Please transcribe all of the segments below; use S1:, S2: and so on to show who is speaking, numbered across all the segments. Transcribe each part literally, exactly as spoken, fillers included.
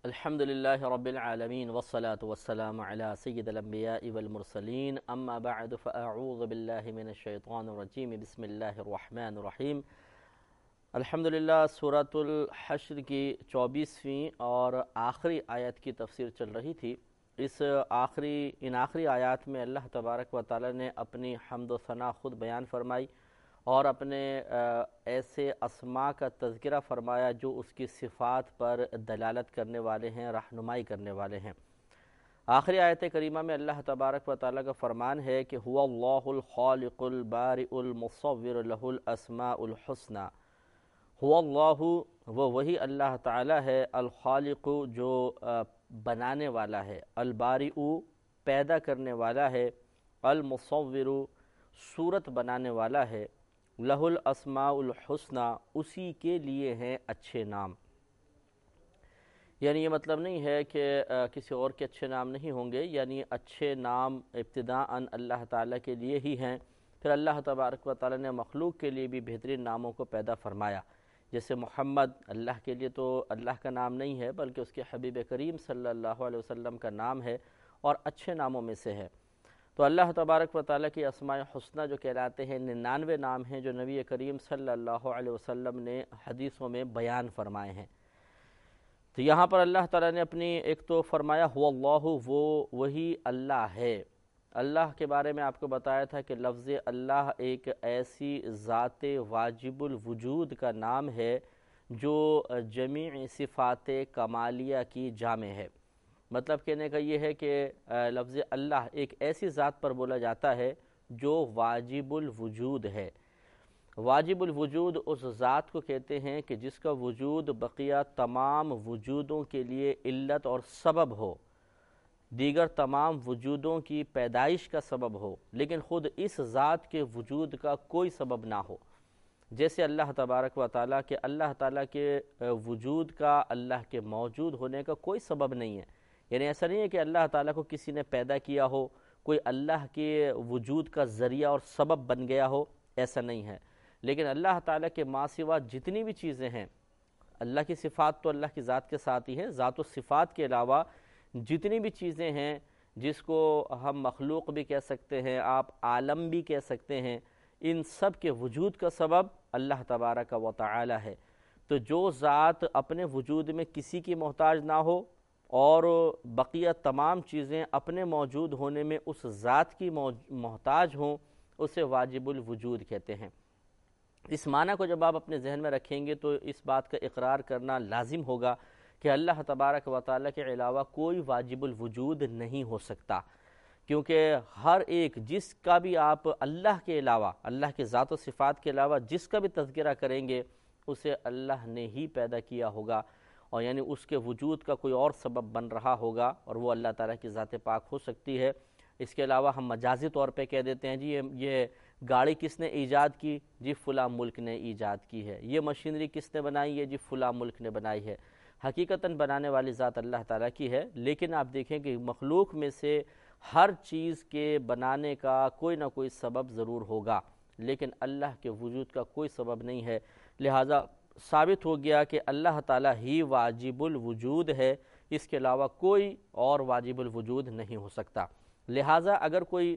S1: الحمد للہ رب العالمین والصلاة والسلام علی سید الانبیاء والمرسلین اما بعد فاعوذ باللہ من الشیطان الرجیم بسم اللہ الرحمن الرحیم۔ الحمدللہ سورۃ الحشر کی چوبیسویں اور آخری آیت کی تفسیر چل رہی تھی۔ اس آخری ان آخری آیات میں اللہ تبارک و تعالی نے اپنی حمد و ثنا خود بیان فرمائی اور اپنے ایسے اسماء کا تذکرہ فرمایا جو اس کی صفات پر دلالت کرنے والے ہیں، رہنمائی کرنے والے ہیں۔ آخری آیت کریمہ میں اللہ تبارک و تعالیٰ کا فرمان ہے کہ هو اللہ الخالق البارئ المصور لہ الاسماء الحسنى۔ هو اللہ، وہ وہی اللہ تعالیٰ ہے، الخالق جو بنانے والا ہے، البارئ پیدا کرنے والا ہے، المصور صورت بنانے والا ہے، لہ الاسماء الحسنى اسی کے لیے ہیں اچھے نام۔ یعنی یہ مطلب نہیں ہے کہ کسی اور کے اچھے نام نہیں ہوں گے، یعنی اچھے نام ابتداءً اللہ تعالیٰ کے لیے ہی ہیں، پھر اللہ تبارک و تعالیٰ نے مخلوق کے لیے بھی بہترین ناموں کو پیدا فرمایا۔ جیسے محمد اللہ کے لیے تو اللہ کا نام نہیں ہے بلکہ اس کے حبیب کریم صلی اللہ علیہ وسلم کا نام ہے اور اچھے ناموں میں سے ہے۔ تو اللہ تبارک و تعالیٰ کی اسماء حسنہ جو کہلاتے ہیں ننانوے نام ہیں جو نبی کریم صلی اللہ علیہ وسلم نے حدیثوں میں بیان فرمائے ہیں۔ تو یہاں پر اللہ تعالیٰ نے اپنی ایک تو فرمایا هو اللہ، وہ وہی اللہ ہے۔ اللہ کے بارے میں آپ کو بتایا تھا کہ لفظ اللہ ایک ایسی ذات واجب الوجود کا نام ہے جو جمیع صفات کمالیہ کی جامع ہے۔ مطلب کہنے کا یہ ہے کہ لفظ اللہ ایک ایسی ذات پر بولا جاتا ہے جو واجب الوجود ہے۔ واجب الوجود اس ذات کو کہتے ہیں کہ جس کا وجود بقیہ تمام وجودوں کے لیے علت اور سبب ہو، دیگر تمام وجودوں کی پیدائش کا سبب ہو، لیکن خود اس ذات کے وجود کا کوئی سبب نہ ہو۔ جیسے اللہ تبارک و تعالیٰ کے اللہ تعالیٰ کے وجود کا، اللہ کے موجود ہونے کا کوئی سبب نہیں ہے۔ یعنی ایسا نہیں ہے کہ اللہ تعالیٰ کو کسی نے پیدا کیا ہو، کوئی اللہ کے وجود کا ذریعہ اور سبب بن گیا ہو، ایسا نہیں ہے۔ لیکن اللہ تعالیٰ کے ما سوا جتنی بھی چیزیں ہیں، اللہ کی صفات تو اللہ کی ذات کے ساتھ ہی ہے، ذات و صفات کے علاوہ جتنی بھی چیزیں ہیں جس کو ہم مخلوق بھی کہہ سکتے ہیں، آپ عالم بھی کہہ سکتے ہیں، ان سب کے وجود کا سبب اللہ تبارک و تعالی ہے۔ تو جو ذات اپنے وجود میں کسی کی محتاج نہ ہو اور بقیہ تمام چیزیں اپنے موجود ہونے میں اس ذات کی محتاج ہوں، اسے واجب الوجود کہتے ہیں۔ اس معنی کو جب آپ اپنے ذہن میں رکھیں گے تو اس بات کا اقرار کرنا لازم ہوگا کہ اللہ تبارک و تعالیٰ کے علاوہ کوئی واجب الوجود نہیں ہو سکتا، کیونکہ ہر ایک جس کا بھی آپ اللہ کے علاوہ، اللہ کے ذات و صفات کے علاوہ جس کا بھی تذکرہ کریں گے اسے اللہ نے ہی پیدا کیا ہوگا، اور یعنی اس کے وجود کا کوئی اور سبب بن رہا ہوگا، اور وہ اللہ تعالیٰ کی ذات پاک ہو سکتی ہے۔ اس کے علاوہ ہم مجازی طور پہ کہہ دیتے ہیں جی یہ یہ گاڑی کس نے ایجاد کی؟ جی فلاں ملک نے ایجاد کی ہے۔ یہ مشینری کس نے بنائی ہے؟ جی فلاں ملک نے بنائی ہے۔ حقیقتاً بنانے والی ذات اللہ تعالیٰ کی ہے، لیکن آپ دیکھیں کہ مخلوق میں سے ہر چیز کے بنانے کا کوئی نہ کوئی سبب ضرور ہوگا، لیکن اللہ کے وجود کا کوئی سبب نہیں ہے۔ لہٰذا ثابت ہو گیا کہ اللہ تعالیٰ ہی واجب الوجود ہے، اس کے علاوہ کوئی اور واجب الوجود نہیں ہو سکتا۔ لہٰذا اگر کوئی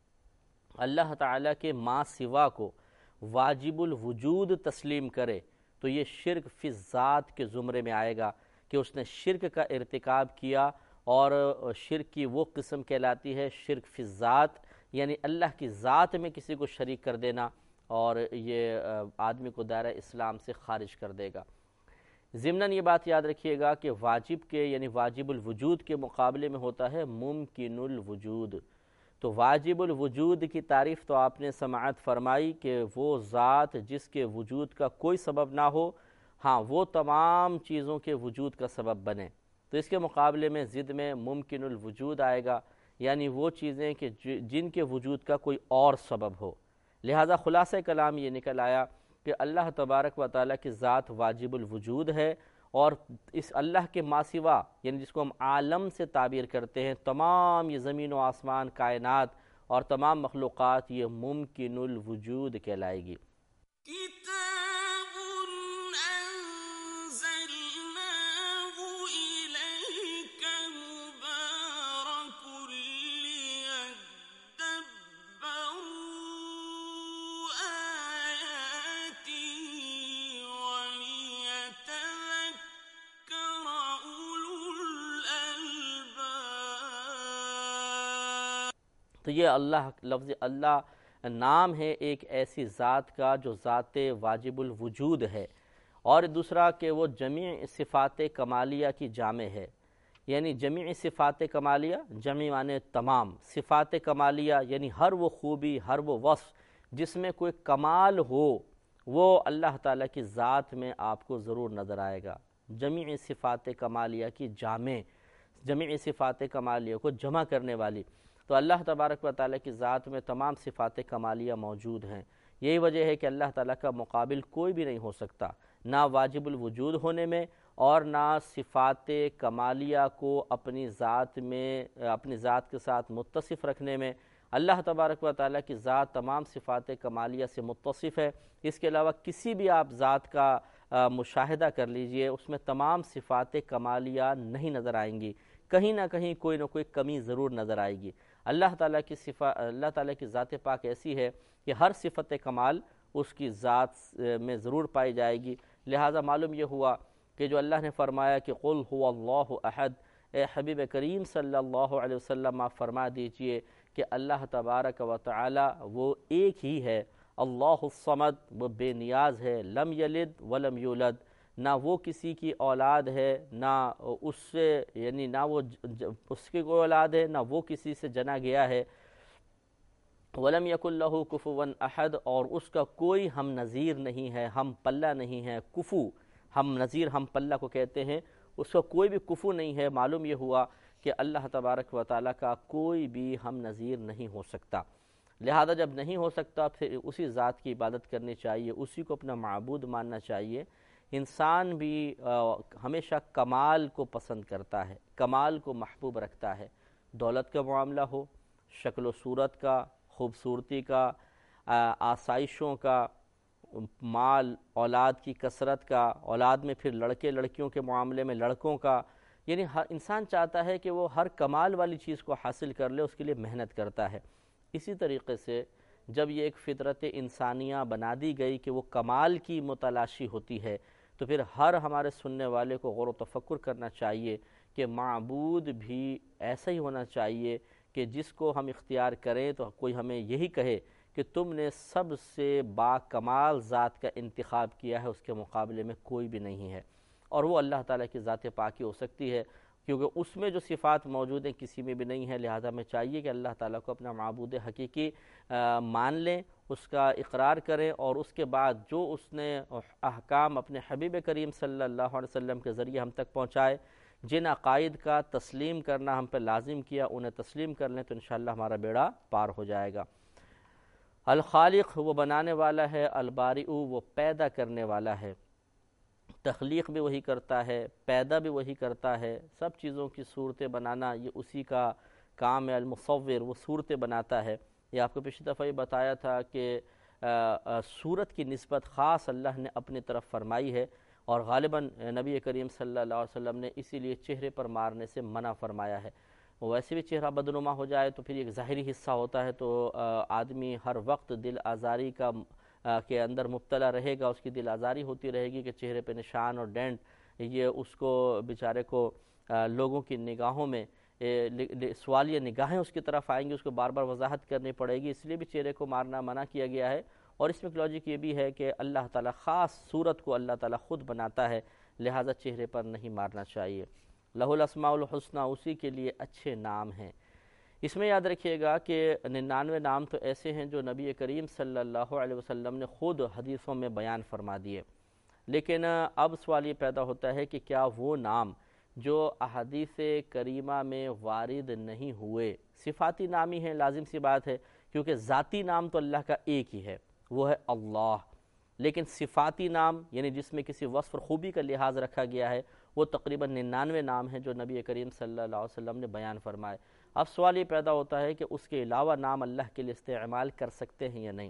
S1: اللہ تعالیٰ کے ما سوا کو واجب الوجود تسلیم کرے تو یہ شرک فی الذات کے زمرے میں آئے گا کہ اس نے شرک کا ارتکاب کیا، اور شرک کی وہ قسم کہلاتی ہے شرک فی الذات، یعنی اللہ کی ذات میں کسی کو شریک کر دینا، اور یہ آدمی کو دائرہ اسلام سے خارج کر دے گا۔ ضمناً یہ بات یاد رکھیے گا کہ واجب کے یعنی واجب الوجود کے مقابلے میں ہوتا ہے ممکن الوجود۔ تو واجب الوجود کی تعریف تو آپ نے سماعت فرمائی کہ وہ ذات جس کے وجود کا کوئی سبب نہ ہو، ہاں وہ تمام چیزوں کے وجود کا سبب بنے۔ تو اس کے مقابلے میں ضد میں ممکن الوجود آئے گا، یعنی وہ چیزیں کہ جن کے وجود کا کوئی اور سبب ہو۔ لہٰذا خلاصہ کلام یہ نکل آیا کہ اللہ تبارک و تعالیٰ کی ذات واجب الوجود ہے، اور اس اللہ کے ما سوا یعنی جس کو ہم عالم سے تعبیر کرتے ہیں، تمام یہ زمین و آسمان، کائنات اور تمام مخلوقات، یہ ممکن الوجود کہلائے گی۔
S2: کتاب انزلناه
S1: تو یہ اللہ لفظ اللہ نام ہے ایک ایسی ذات کا جو ذات واجب الوجود ہے، اور دوسرا کہ وہ جمیع صفات کمالیہ کی جامع ہے، یعنی جمیع صفات کمالیہ، جمع معنی تمام، صفات کمالیہ یعنی ہر وہ خوبی، ہر وہ وصف جس میں کوئی کمال ہو وہ اللہ تعالیٰ کی ذات میں آپ کو ضرور نظر آئے گا۔ جمیع صفات کمالیہ کی جامع، جمیع صفات کمالیہ کو جمع کرنے والی، تو اللہ تبارک و تعالیٰ کی ذات میں تمام صفات کمالیہ موجود ہیں۔ یہی وجہ ہے کہ اللہ تعالیٰ کا مقابل کوئی بھی نہیں ہو سکتا، نہ واجب الوجود ہونے میں اور نہ صفات کمالیہ کو اپنی ذات میں اپنی ذات کے ساتھ متصف رکھنے میں۔ اللہ تبارک و تعالیٰ کی ذات تمام صفات کمالیہ سے متصف ہے، اس کے علاوہ کسی بھی آپ ذات کا مشاہدہ کر لیجئے، اس میں تمام صفات کمالیہ نہیں نظر آئیں گی، کہیں نہ کہیں کوئی نہ کوئی کمی ضرور نظر آئے گی۔ اللہ تعالیٰ کی صفا اللہ تعالیٰ کی ذات پاک ایسی ہے کہ ہر صفت کمال اس کی ذات میں ضرور پائی جائے گی۔ لہٰذا معلوم یہ ہوا کہ جو اللہ نے فرمایا کہ قل هو اللہ احد، اے حبیب کریم صلی اللہ علیہ وسلم آپ فرما دیجئے کہ اللہ تبارک و تعالی وہ ایک ہی ہے، اللہ الصمد، وہ بے نیاز ہے، لم یلد ولم یولد، نہ وہ کسی کی اولاد ہے، نہ اس سے یعنی نہ وہ اس کی کوئی اولاد ہے، نہ وہ کسی سے جنا گیا ہے، ولم یکن لہ کفوا احد، اور اس کا کوئی ہم نظیر نہیں ہے، ہم پلہ نہیں ہے۔ کفو ہم نظیر، ہم پلہ کو کہتے ہیں، اس کا کوئی بھی کفو نہیں ہے۔ معلوم یہ ہوا کہ اللہ تبارک و تعالیٰ کا کوئی بھی ہم نظیر نہیں ہو سکتا، لہذا جب نہیں ہو سکتا پھر اسی ذات کی عبادت کرنی چاہیے، اسی کو اپنا معبود ماننا چاہیے۔ انسان بھی ہمیشہ کمال کو پسند کرتا ہے، کمال کو محبوب رکھتا ہے، دولت کا معاملہ ہو، شکل و صورت کا، خوبصورتی کا، آسائشوں کا، مال اولاد کی کثرت کا، اولاد میں پھر لڑکے لڑکیوں کے معاملے میں لڑکوں کا، یعنی ہر انسان چاہتا ہے کہ وہ ہر کمال والی چیز کو حاصل کر لے، اس کے لیے محنت کرتا ہے۔ اسی طریقے سے جب یہ ایک فطرت انسانیہ بنا دی گئی کہ وہ کمال کی متلاشی ہوتی ہے، تو پھر ہر ہمارے سننے والے کو غور و تفکر کرنا چاہیے کہ معبود بھی ایسا ہی ہونا چاہیے کہ جس کو ہم اختیار کریں تو کوئی ہمیں یہی کہے کہ تم نے سب سے با کمال ذات کا انتخاب کیا ہے، اس کے مقابلے میں کوئی بھی نہیں ہے، اور وہ اللہ تعالیٰ کی ذات پاکی ہو سکتی ہے، کیونکہ اس میں جو صفات موجود ہیں کسی میں بھی نہیں ہے۔ لہذا ہمیں چاہیے کہ اللہ تعالیٰ کو اپنا معبود حقیقی مان لیں، اس کا اقرار کریں، اور اس کے بعد جو اس نے احکام اپنے حبیب کریم صلی اللہ علیہ وسلم کے ذریعے ہم تک پہنچائے، جن عقائد کا تسلیم کرنا ہم پہ لازم کیا، انہیں تسلیم کر لیں تو انشاءاللہ ہمارا بیڑا پار ہو جائے گا۔ الخالق وہ بنانے والا ہے، البارئ وہ پیدا کرنے والا ہے، تخلیق بھی وہی کرتا ہے، پیدا بھی وہی کرتا ہے، سب چیزوں کی صورتیں بنانا یہ اسی کا کام ہے۔ المصور وہ صورتیں بناتا ہے۔ یہ آپ کو پچھلی دفعہ یہ بتایا تھا کہ صورت کی نسبت خاص اللہ نے اپنی طرف فرمائی ہے، اور غالباً نبی کریم صلی اللہ علیہ وسلم نے اسی لیے چہرے پر مارنے سے منع فرمایا ہے۔ ویسے بھی چہرہ بدنما ہو جائے تو پھر ایک ظاہری حصہ ہوتا ہے، تو آدمی ہر وقت دل آزاری کا کے اندر مبتلا رہے گا، اس کی دل آزاری ہوتی رہے گی کہ چہرے پہ نشان اور ڈینٹ، یہ اس کو بیچارے کو لوگوں کی نگاہوں میں سوالیہ نگاہیں اس کی طرف آئیں گی، اس کو بار بار وضاحت کرنی پڑے گی، اس لیے بھی چہرے کو مارنا منع کیا گیا ہے۔ اور اس میں ایک لاجک یہ بھی ہے کہ اللہ تعالیٰ خاص صورت کو اللہ تعالیٰ خود بناتا ہے، لہٰذا چہرے پر نہیں مارنا چاہیے۔ لہ الاسماء الحسنی اسی کے لیے اچھے نام ہیں۔ اس میں یاد رکھیے گا کہ ننانوے نام تو ایسے ہیں جو نبی کریم صلی اللہ علیہ وسلم نے خود حدیثوں میں بیان فرما دیے، لیکن اب سوال یہ پیدا ہوتا ہے کہ کیا وہ نام جو احادیث کریمہ میں وارد نہیں ہوئے، صفاتی نامی ہیں، لازم سی بات ہے کیونکہ ذاتی نام تو اللہ کا ایک ہی ہے، وہ ہے اللہ، لیکن صفاتی نام یعنی جس میں کسی وصف اور خوبی کا لحاظ رکھا گیا ہے وہ تقریباً ننانوے نام ہیں جو نبی کریم صلی اللہ علیہ وسلم نے بیان فرمائے۔ اب سوال یہ پیدا ہوتا ہے کہ اس کے علاوہ نام اللہ کے لیے استعمال کر سکتے ہیں یا نہیں۔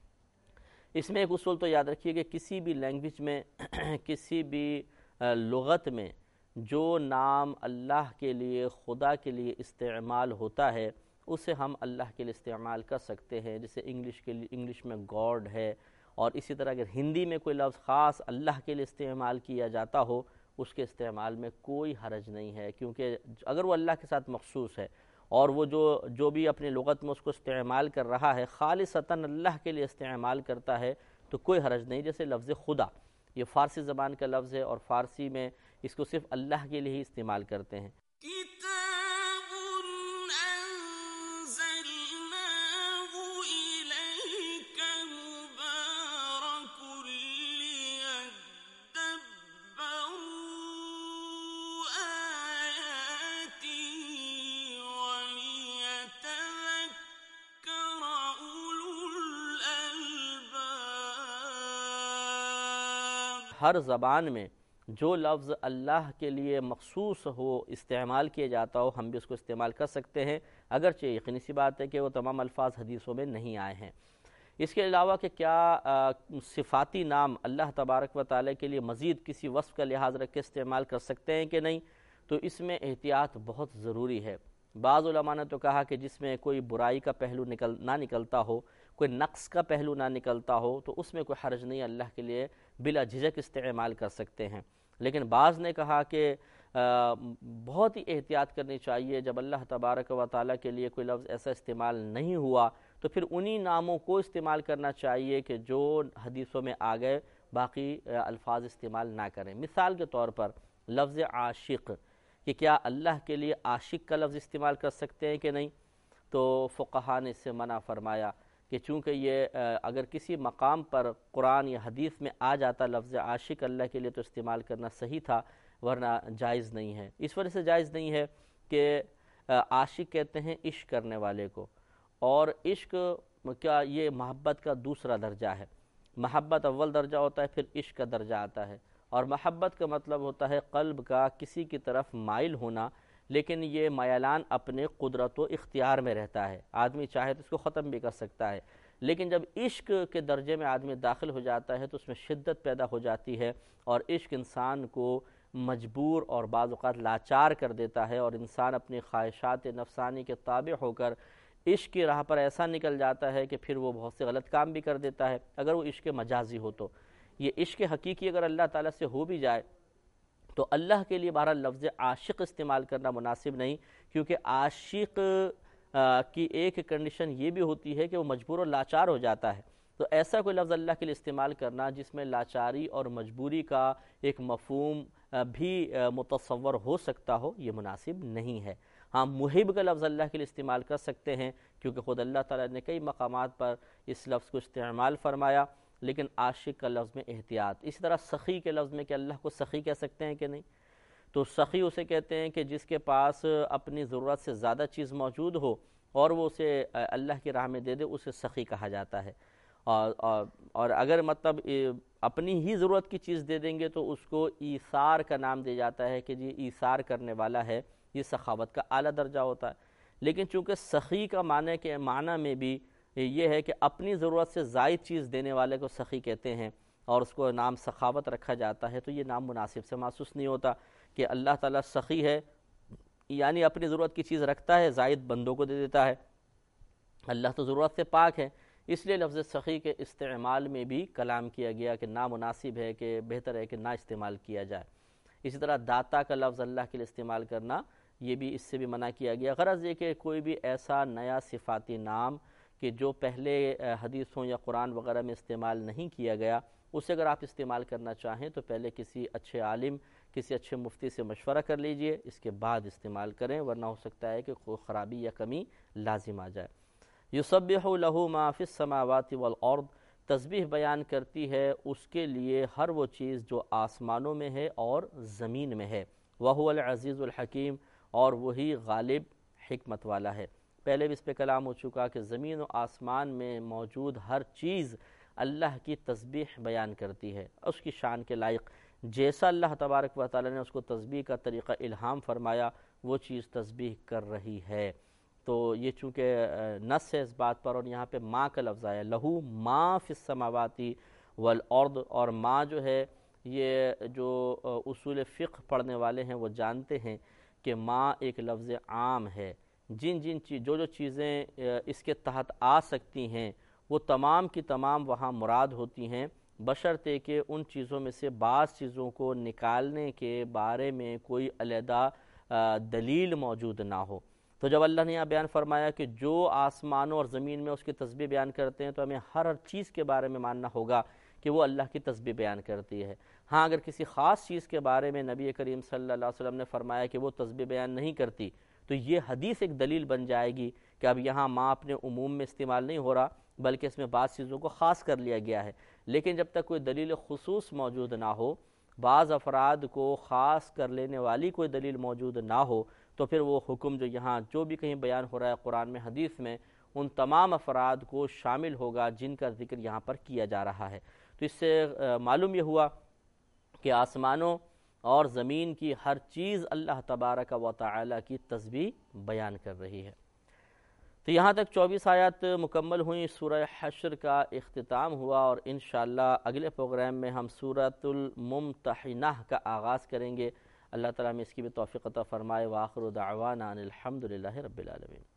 S1: اس میں ایک اصول تو یاد رکھیے کہ کسی بھی لینگویج میں کسی بھی لغت میں جو نام اللہ کے لیے، خدا کے لیے استعمال ہوتا ہے اسے ہم اللہ کے لیے استعمال کر سکتے ہیں، جیسے انگلش کے لیے انگلش میں گاڈ ہے، اور اسی طرح اگر ہندی میں کوئی لفظ خاص اللہ کے لیے استعمال کیا جاتا ہو اس کے استعمال میں کوئی حرج نہیں ہے، کیونکہ اگر وہ اللہ کے ساتھ مخصوص ہے، اور وہ جو جو بھی اپنی لغت میں اس کو استعمال کر رہا ہے خالصتاً اللہ کے لیے استعمال کرتا ہے تو کوئی حرج نہیں. جیسے لفظ خدا، یہ فارسی زبان کا لفظ ہے اور فارسی میں اس کو صرف اللہ کے لیے ہی استعمال کرتے ہیں. ہر زبان میں جو لفظ اللہ کے لیے مخصوص ہو، استعمال کیا جاتا ہو، ہم بھی اس کو استعمال کر سکتے ہیں، اگرچہ یقینی سی بات ہے کہ وہ تمام الفاظ حدیثوں میں نہیں آئے ہیں. اس کے علاوہ کہ کیا صفاتی نام اللہ تبارک و تعالیٰ کے لیے مزید کسی وصف کا لحاظ رکھ کے استعمال کر سکتے ہیں کہ نہیں، تو اس میں احتیاط بہت ضروری ہے. بعض علماء نے تو کہا کہ جس میں کوئی برائی کا پہلو نکل نہ نکلتا ہو، کوئی نقص کا پہلو نہ نکلتا ہو، تو اس میں کوئی حرج نہیں، اللہ کے لیے بلا جھجک استعمال کر سکتے ہیں. لیکن بعض نے کہا کہ بہت ہی احتیاط کرنی چاہیے، جب اللہ تبارک و تعالیٰ کے لیے کوئی لفظ ایسا استعمال نہیں ہوا تو پھر انہی ناموں کو استعمال کرنا چاہیے کہ جو حدیثوں میں آ گئے، باقی الفاظ استعمال نہ کریں. مثال کے طور پر لفظ عاشق، کہ کیا اللہ کے لیے عاشق کا لفظ استعمال کر سکتے ہیں کہ نہیں، تو فقہاء نے اس سے منع فرمایا کہ چونکہ یہ اگر کسی مقام پر قرآن یا حدیث میں آ جاتا لفظ عاشق اللہ کے لیے تو استعمال کرنا صحیح تھا، ورنہ جائز نہیں ہے. اس وجہ سے جائز نہیں ہے کہ عاشق کہتے ہیں عشق کرنے والے کو، اور عشق کیا یہ محبت کا دوسرا درجہ ہے. محبت اول درجہ ہوتا ہے، پھر عشق کا درجہ آتا ہے، اور محبت کا مطلب ہوتا ہے قلب کا کسی کی طرف مائل ہونا، لیکن یہ میلان اپنے قدرت و اختیار میں رہتا ہے. آدمی چاہے تو اس کو ختم بھی کر سکتا ہے، لیکن جب عشق کے درجے میں آدمی داخل ہو جاتا ہے تو اس میں شدت پیدا ہو جاتی ہے، اور عشق انسان کو مجبور اور بعض اوقات لاچار کر دیتا ہے، اور انسان اپنی خواہشات نفسانی کے تابع ہو کر عشق کی راہ پر ایسا نکل جاتا ہے کہ پھر وہ بہت سے غلط کام بھی کر دیتا ہے اگر وہ عشق مجازی ہو. تو یہ عشق حقیقی اگر اللہ تعالیٰ سے ہو بھی جائے تو اللہ کے لیے بہرحال لفظ عاشق استعمال کرنا مناسب نہیں، کیونکہ عاشق کی ایک کنڈیشن یہ بھی ہوتی ہے کہ وہ مجبور و لاچار ہو جاتا ہے. تو ایسا کوئی لفظ اللہ کے لیے استعمال کرنا جس میں لاچاری اور مجبوری کا ایک مفہوم بھی متصور ہو سکتا ہو، یہ مناسب نہیں ہے. ہاں، محب کا لفظ اللہ کے لیے استعمال کر سکتے ہیں، کیونکہ خود اللہ تعالیٰ نے کئی مقامات پر اس لفظ کو استعمال فرمایا، لیکن عاشق کا لفظ میں احتیاط. اسی طرح سخی کے لفظ میں کہ اللہ کو سخی کہہ سکتے ہیں کہ نہیں، تو سخی اسے کہتے ہیں کہ جس کے پاس اپنی ضرورت سے زیادہ چیز موجود ہو اور وہ اسے اللہ کی راہ میں دے دے، اسے سخی کہا جاتا ہے. اور اور اگر مطلب اپنی ہی ضرورت کی چیز دے دیں گے تو اس کو ایثار کا نام دیا جاتا ہے کہ جی ایثار کرنے والا ہے، یہ سخاوت کا اعلیٰ درجہ ہوتا ہے. لیکن چونکہ سخی کا معنی کے معنی میں بھی یہ ہے کہ اپنی ضرورت سے زائد چیز دینے والے کو سخی کہتے ہیں اور اس کو نام سخاوت رکھا جاتا ہے، تو یہ نام مناسب سے محسوس نہیں ہوتا کہ اللہ تعالیٰ سخی ہے، یعنی اپنی ضرورت کی چیز رکھتا ہے، زائد بندوں کو دے دیتا ہے. اللہ تو ضرورت سے پاک ہے، اس لیے لفظ سخی کے استعمال میں بھی کلام کیا گیا کہ نامناسب ہے، کہ بہتر ہے کہ نہ استعمال کیا جائے. اسی طرح داتا کا لفظ اللہ کے لیے استعمال کرنا، یہ بھی اس سے بھی منع کیا گیا. غرض یہ کہ کوئی بھی ایسا نیا صفاتی نام کہ جو پہلے حدیثوں یا قرآن وغیرہ میں استعمال نہیں کیا گیا، اسے اگر آپ استعمال کرنا چاہیں تو پہلے کسی اچھے عالم، کسی اچھے مفتی سے مشورہ کر لیجئے، اس کے بعد استعمال کریں، ورنہ ہو سکتا ہے کہ کوئی خرابی یا کمی لازم آ جائے. یسبح لہ ما فی السماوات والارض، تسبیح بیان کرتی ہے اس کے لیے ہر وہ چیز جو آسمانوں میں ہے اور زمین میں ہے. وہو العزیز الحکیم، اور وہی غالب حکمت والا ہے. پہلے بھی اس پہ کلام ہو چکا کہ زمین و آسمان میں موجود ہر چیز اللہ کی تسبیح بیان کرتی ہے، اس کی شان کے لائق. جیسا اللہ تبارک و تعالی نے اس کو تسبیح کا طریقہ الہام فرمایا، وہ چیز تسبیح کر رہی ہے. تو یہ چونکہ نص ہے اس بات پر، اور یہاں پہ ما کا لفظ آیا، لہو ما فی السماواتی والارض، اور ما جو ہے یہ جو اصول فقہ پڑھنے والے ہیں وہ جانتے ہیں کہ ما ایک لفظ عام ہے. جن جن چیز جو جو چیزیں اس کے تحت آ سکتی ہیں وہ تمام کی تمام وہاں مراد ہوتی ہیں، بشرطے کہ ان چیزوں میں سے بعض چیزوں کو نکالنے کے بارے میں کوئی علیحدہ دلیل موجود نہ ہو. تو جب اللہ نے یہاں بیان فرمایا کہ جو آسمانوں اور زمین میں اس کی تسبیح بیان کرتے ہیں تو ہمیں ہر ہر چیز کے بارے میں ماننا ہوگا کہ وہ اللہ کی تسبیح بیان کرتی ہے۔ ہاں اگر کسی خاص چیز کے بارے میں نبی کریم صلی اللہ علیہ وسلم نے فرمایا کہ وہ تسبیح بیان نہیں کرتی تو یہ حدیث ایک دلیل بن جائے گی کہ اب یہاں ماں اپنے عموم میں استعمال نہیں ہو رہا بلکہ اس میں بعض چیزوں کو خاص کر لیا گیا ہے۔ لیکن جب تک کوئی دلیل خصوص موجود نہ ہو، بعض افراد کو خاص کر لینے والی کوئی دلیل موجود نہ ہو، تو پھر وہ حکم جو یہاں جو بھی کہیں بیان ہو رہا ہے قرآن میں حدیث میں ان تمام افراد کو شامل ہوگا جن کا ذکر یہاں پر کیا جا رہا ہے۔ تو اس سے معلوم یہ ہوا کہ آسمانوں اور زمین کی ہر چیز اللہ تبارک و تعالی کی تسبیح بیان کر رہی ہے۔ تو یہاں تک چوبیس آیات مکمل ہوئیں، سورہ حشر کا اختتام ہوا، اور انشاءاللہ اگلے پروگرام میں ہم سورۃ الممتحنہ کا آغاز کریں گے۔ اللہ تعالیٰ میں اس کی بھی توفیق عطا فرمائے۔ وآخر دعوانا ان الحمد للہ رب العالمین۔